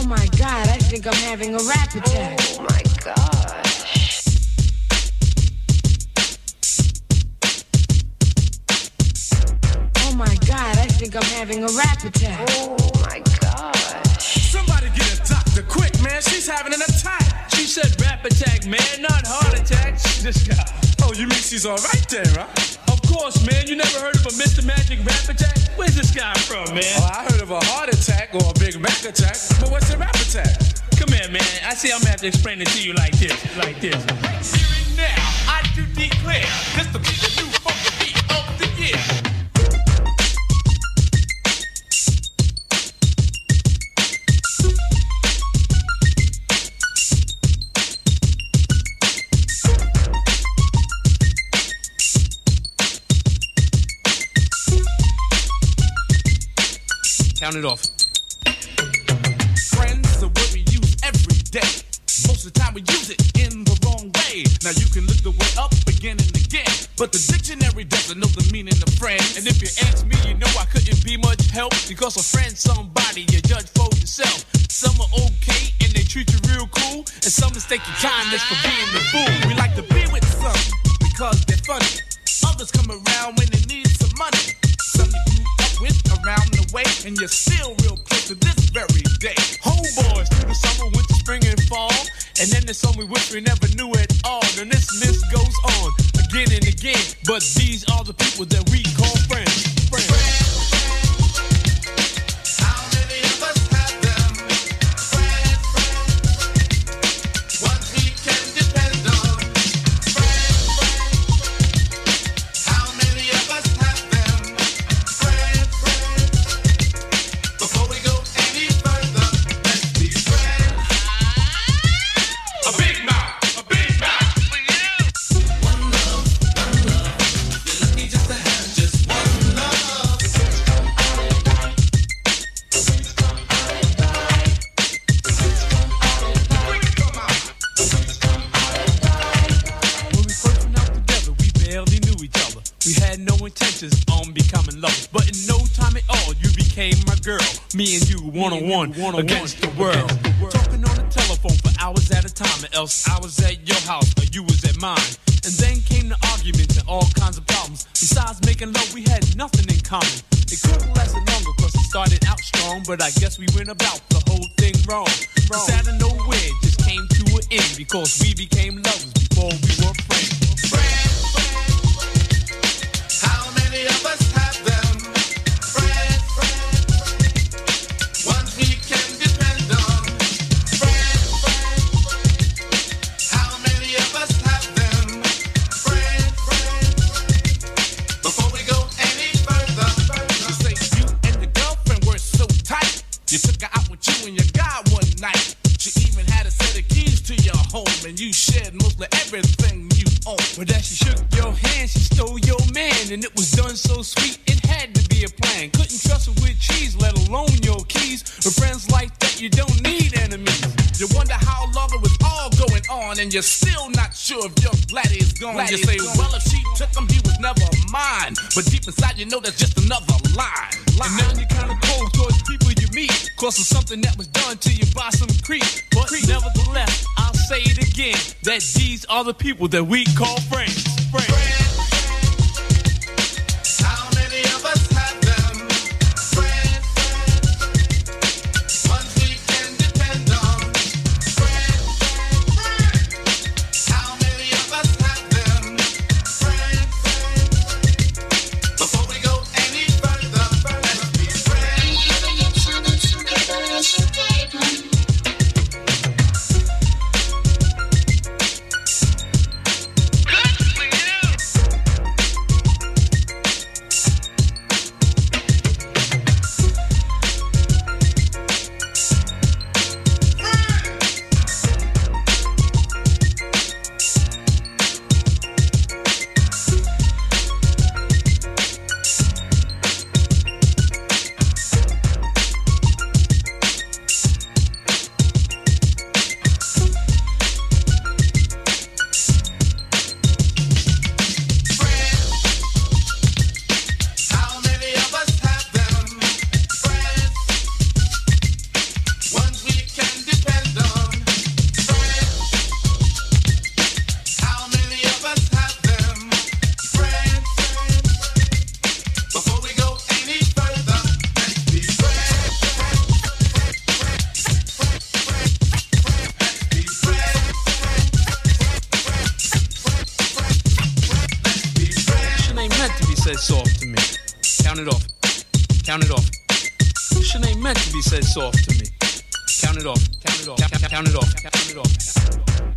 my God, I think I'm having a rap attack. Oh my gosh. Oh my God, I think I'm having a rap attack. Oh my gosh. Somebody get a doctor quick, man. She's having an attack. She said rap attack, man, not heart attack. This guy. Oh, you mean she's all right then, right? Of course, man. You never heard of a Mr. Magic rap attack? Where's this guy from, man? Oh, I heard of a heart attack or a Big Mac attack, but what's a rap attack? Come here, man. I see I'm gonna have to explain it to you like this, like this. Here and now, I do declare this to be the new funky beat of the year. Count it off. Friends are what we use every day. Most of the time we use it in the wrong way. Now you can look the word up again and again, but the dictionary doesn't know the meaning of friend. And if you ask me, you know I couldn't be much help, because a friend's somebody you judge for yourself. Some are okay and they treat you real cool, and some mistake your kindness for being the fool. We like to be with some because they're funny. Others come around when they need some money. Some you grew up with around the way, and you're still real close to this very day. Homeboys through the summer, winter, spring, and fall. And then there's some we wish we never knew at all. And this list goes on again and again. But these are the people that we call friends. Friends. How many of us have them? Friends, ones we can depend on. Friends, how many of us have them? Friends, before we go any further, let's be friends. A big mouth, a big mouth for you. One love, you're lucky just to have just one love. When we first went out together, we barely knew each other. We had no intentions on becoming lovers, but in no time at all, you became my girl. Me and you, one-on-one, against the world. Talking on the telephone for hours at a time, or else I was at your house, or you was at mine. And then came the arguments and all kinds of problems. Besides making love, we had nothing in common. It couldn't last longer, cause it started out strong, but I guess we went about the whole thing wrong. Cause out of nowhere, it just came to an end, because we became lovers before we were friends. How many of us have them? Friends, ones we can depend on. Friends, how many of us have them? Friends, before we go any further, you say you and the girlfriend were so tight. You took her out with you and your guy one night. She even had a set of keys to your home, and you shared mostly everything you own. But as she shook your hand, she stole your man, and it was done so sweet, it had to be a plan. Couldn't trust her with cheese, let alone your keys. With friends like that, you don't need enemies. You wonder how long it was all going on, and you're still not sure if your laddie is gone. You say, well, if she took him, he was never mine. But deep inside, you know that's just another lie. And now you're kind of cold towards people you meet, cause of something that was done to you by some creep. But nevertheless, I'll say it again, that these are the people that we call friends. How many of us have them? Friends, ones we can depend on. Friends, how many of us have them? Friends, before we go any further, let's be friends. Good for you. count it off. Count it off. Shit ain't meant to be said soft to me. Count it off. Count it off. Count it off. Count it off.